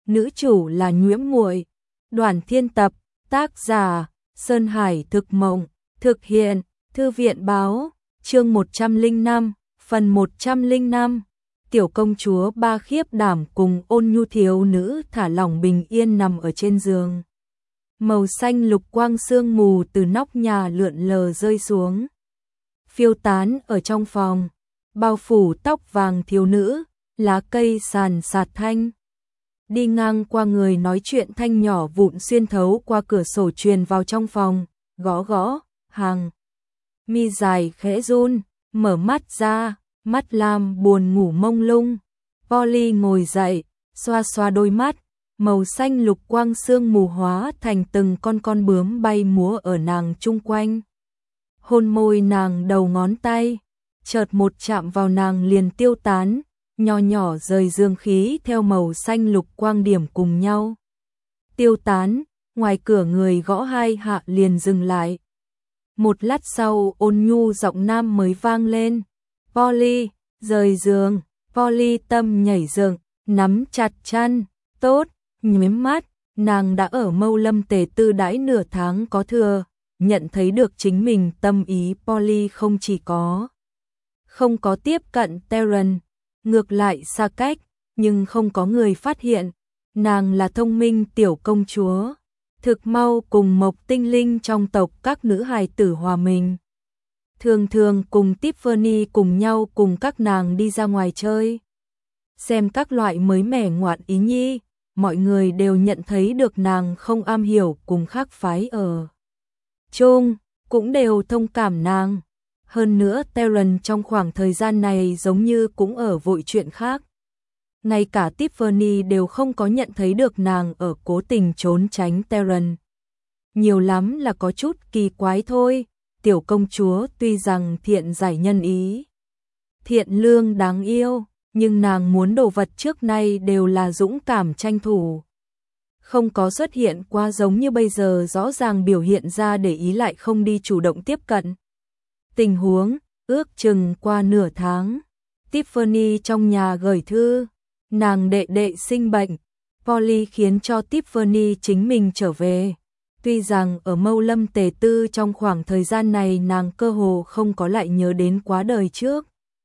nữ chủ là Nhiễm Muội. Đoàn Thiên tập, tác giả Sơn Hải Thực Mộng, thực hiện Thư viện Báo, chương 105, phần 105. Tiểu công chúa Ba khiếp đảm cùng ôn nhu thiếu nữ thả lỏng bình yên nằm ở trên giường. Màu xanh lục quang sương mù từ nóc nhà lượn lờ rơi xuống, phiêu tán ở trong phòng, bao phủ tóc vàng thiếu nữ, lá cây sàn sạt thanh. Đi ngang qua người nói chuyện thanh nhỏ vụn xuyên thấu qua cửa sổ truyền vào trong phòng, gõ gõ, hàng mi dài khẽ run, mở mắt ra, mắt lam buồn ngủ mông lung. Polly ngồi dậy, xoa xoa đôi mắt, màu xanh lục quang sương mù hóa thành từng con bướm bay múa ở nàng chung quanh. Hôn môi nàng đầu ngón tay, chợt một chạm vào nàng liền tiêu tán, nho nhỏ rời dương khí theo màu xanh lục quang điểm cùng nhau tiêu tán. Ngoài cửa người gõ hai hạ liền dừng lại. Một lát sau ôn nhu giọng nam mới vang lên, Polly, rời giường. Polly tâm nhảy dựng, nắm chặt chăn, tốt, nhắm mắt, nàng đã ở Mâu Lâm Tề Tư đãi nửa tháng có thừa, nhận thấy được chính mình tâm ý. Polly không chỉ không có tiếp cận Terran, ngược lại xa cách, nhưng không có người phát hiện, nàng là thông minh tiểu công chúa, thực mau cùng Mộc Tinh Linh trong tộc các nữ hài tử hòa mình. Thường thường cùng Tiffany cùng nhau cùng các nàng đi ra ngoài chơi, xem các loại mới mẻ ngoạn ý nhi, mọi người đều nhận thấy được nàng không am hiểu cùng khác phái ở chung, cũng đều thông cảm nàng. Hơn nữa Terran trong khoảng thời gian này giống như cũng ở vội chuyện khác. Ngay cả Tiffany đều không có nhận thấy được nàng ở cố tình trốn tránh Terran. Nhiều lắm là có chút kỳ quái thôi. Tiểu công chúa tuy rằng thiện giải nhân ý, thiện lương đáng yêu, nhưng nàng muốn đồ vật trước nay đều là dũng cảm tranh thủ. Không có xuất hiện qua giống như bây giờ rõ ràng biểu hiện ra để ý lại không đi chủ động tiếp cận. Tình huống, ước chừng qua nửa tháng, Tiffany trong nhà gửi thư, nàng đệ đệ sinh bệnh, Polly khiến cho Tiffany chính mình trở về. Tuy rằng ở Mâu Lâm Tề Tư trong khoảng thời gian này nàng cơ hồ không có lại nhớ đến quá đời trước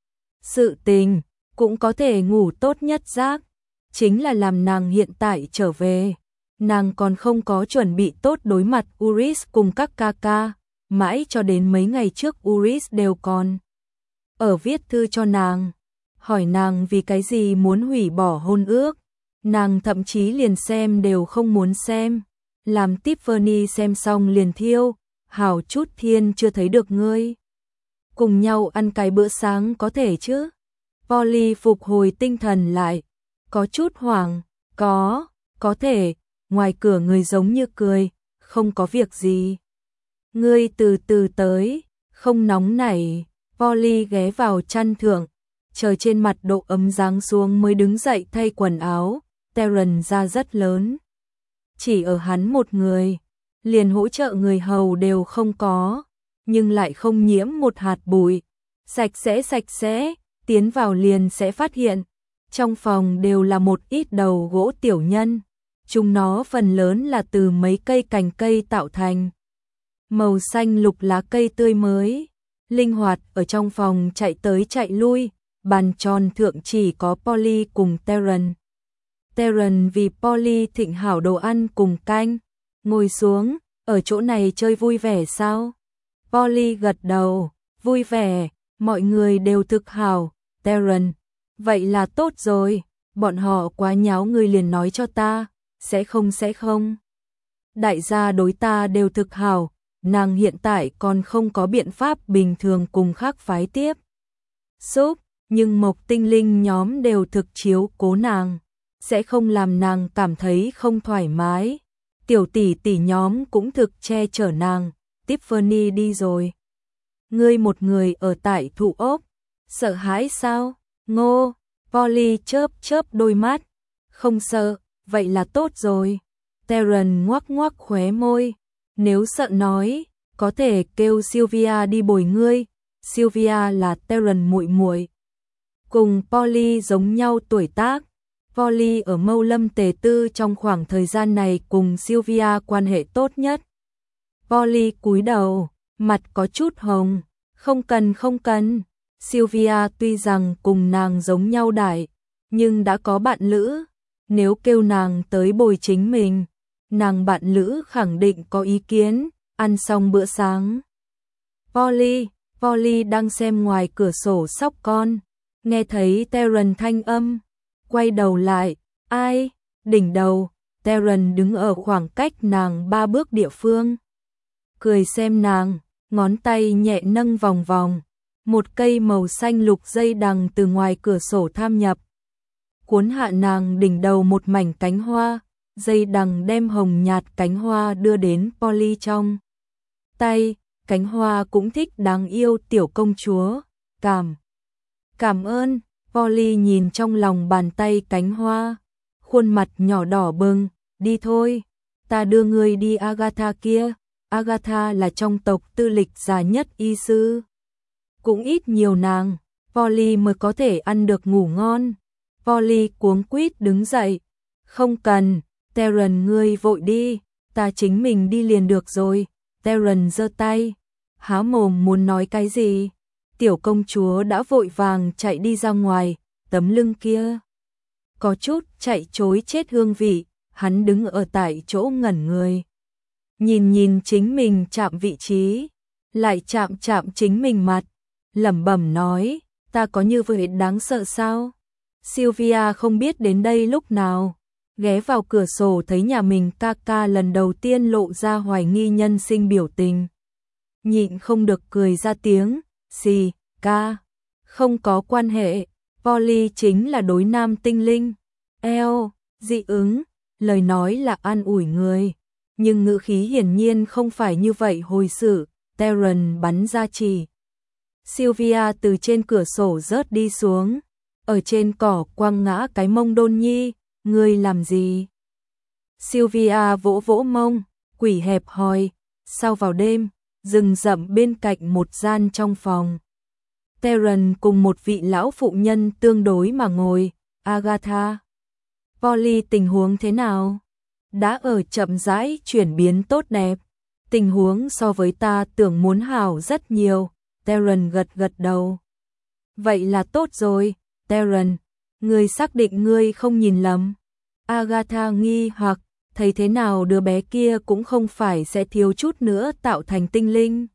sự tình, cũng có thể ngủ tốt nhất giấc, chính là làm nàng hiện tại trở về. Nàng còn không có chuẩn bị tốt đối mặt Uris cùng các ca ca. Mãi cho đến mấy ngày trước Uris đều còn ở viết thư cho nàng, hỏi nàng vì cái gì muốn hủy bỏ hôn ước. Nàng thậm chí liền xem đều không muốn xem, làm Tiffany xem xong liền thiêu, hảo chút thiên chưa thấy được ngươi. Cùng nhau ăn cái bữa sáng có thể chứ? Polly phục hồi tinh thần lại, có chút hoảng, có thể. Ngoài cửa người giống như cười, không có việc gì. Ngươi từ từ tới, không nóng nảy. Polly ghé vào chăn thượng, chờ trên mặt độ ấm giáng xuống mới đứng dậy thay quần áo. Terran ra rất lớn, chỉ ở hắn một người, liền hỗ trợ người hầu đều không có, nhưng lại không nhiễm một hạt bụi, sạch sẽ, tiến vào liền sẽ phát hiện. Trong phòng đều là một ít đầu gỗ tiểu nhân, chúng nó phần lớn là từ mấy cây cành cây tạo thành. Màu xanh lục lá cây tươi mới, linh hoạt ở trong phòng chạy tới chạy lui. Bàn tròn thượng chỉ có Polly cùng Terran. Terran vì Polly thịnh hảo đồ ăn cùng canh, ngồi xuống, ở chỗ này chơi vui vẻ sao? Polly gật đầu, vui vẻ, mọi người đều thực hảo. Terran, vậy là tốt rồi, bọn họ quá nháo ngươi liền nói cho ta, sẽ không. Đại gia đối ta đều thực hảo, nàng hiện tại còn không có biện pháp bình thường cùng khác phái tiếp xúc, nhưng Mộc Tinh Linh nhóm đều thực chiếu cố nàng, sẽ không làm nàng cảm thấy không thoải mái. Tiểu tỷ tỷ nhóm cũng thực che chở nàng. Tiffany đi rồi, ngươi một người ở tại thụ ốc, sợ hãi sao? Ngô, Polly chớp đôi mắt, không sợ, vậy là tốt rồi. Terran ngoắc khóe môi, nếu sợ nói, có thể kêu Sylvia đi bồi ngươi. Sylvia là Terran muội muội, cùng Polly giống nhau tuổi tác. Polly ở Mâu Lâm Tề Tư trong khoảng thời gian này cùng Sylvia quan hệ tốt nhất. Polly cúi đầu, mặt có chút hồng. Không cần. Sylvia tuy rằng cùng nàng giống nhau đại, nhưng đã có bạn lữ. Nếu kêu nàng tới bồi chính mình, nàng bạn lữ khẳng định có ý kiến. Ăn xong bữa sáng, Polly đang xem ngoài cửa sổ sóc con, nghe thấy Terence thanh âm, quay đầu lại, ai? Đỉnh đầu, Terence đứng ở khoảng cách nàng 3 bước địa phương, cười xem nàng, ngón tay nhẹ nâng vòng vòng, một cây màu xanh lục dây đằng từ ngoài cửa sổ tham nhập, cuốn hạ nàng đỉnh đầu một mảnh cánh hoa, dây đằng đem hồng nhạt cánh hoa đưa đến Polly trong tay. Cánh hoa cũng thích đáng yêu tiểu công chúa, cảm ơn. Polly nhìn trong lòng bàn tay cánh hoa, khuôn mặt nhỏ đỏ bừng, đi thôi, ta đưa ngươi đi Agatha kia. Agatha là trong tộc tư lịch già nhất y sư, cũng ít nhiều nàng, Polly mới có thể ăn được ngủ ngon. Polly cuống quýt đứng dậy, không cần, Terence ngươi vội đi, ta chính mình đi liền được rồi. Terence giơ tay, há mồm muốn nói cái gì, tiểu công chúa đã vội vàng chạy đi ra ngoài, tấm lưng kia có chút chạy trối chết hương vị, hắn đứng ở tại chỗ ngẩn người. Nhìn chính mình chạm vị trí, lại chạm chính mình mặt, lẩm bẩm nói, ta có như vậy đáng sợ sao? Sylvia không biết đến đây lúc nào, ghé vào cửa sổ thấy nhà mình ca ca lần đầu tiên lộ ra hoài nghi nhân sinh biểu tình. Nhịn không được cười ra tiếng, xì, ca, không có quan hệ, Polly chính là đối nam tinh linh. Dị ứng, lời nói là an ủi người, nhưng ngữ khí hiển nhiên không phải như vậy hồi sự. Terence bắn ra chỉ. Sylvia từ trên cửa sổ rớt đi xuống, ở trên cỏ quăng ngã cái mông Đôn Nhi, ngươi làm gì? Sylvia vỗ vỗ mông, quỷ hẹp hòi, sau vào đêm, rừng rậm bên cạnh một gian trong phòng. Terence cùng một vị lão phụ nhân tương đối mà ngồi, Agatha. Polly tình huống thế nào? Đã ở chậm rãi chuyển biến tốt đẹp. Tình huống so với ta tưởng muốn hảo rất nhiều. Terence gật đầu. Vậy là tốt rồi, Terence, ngươi xác định ngươi không nhìn lầm. Agatha nghi hoặc, thấy thế nào đứa bé kia cũng không phải sẽ thiếu chút nữa tạo thành tinh linh.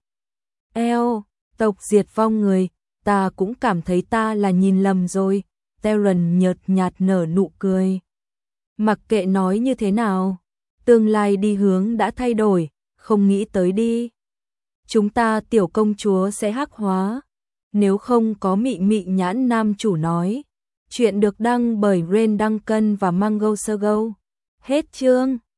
Tộc diệt vong người, ta cũng cảm thấy ta là nhìn lầm rồi. Terence nhợt nhạt nở nụ cười. Mặc kệ nói như thế nào, tương lai đi hướng đã thay đổi, không nghĩ tới đi. Chúng ta tiểu công chúa sẽ hắc hóa, nếu không có mị mị nhãn nam chủ nói. Chuyện được đăng bởi Ren Duncan và Mango Sogo. Hết chương.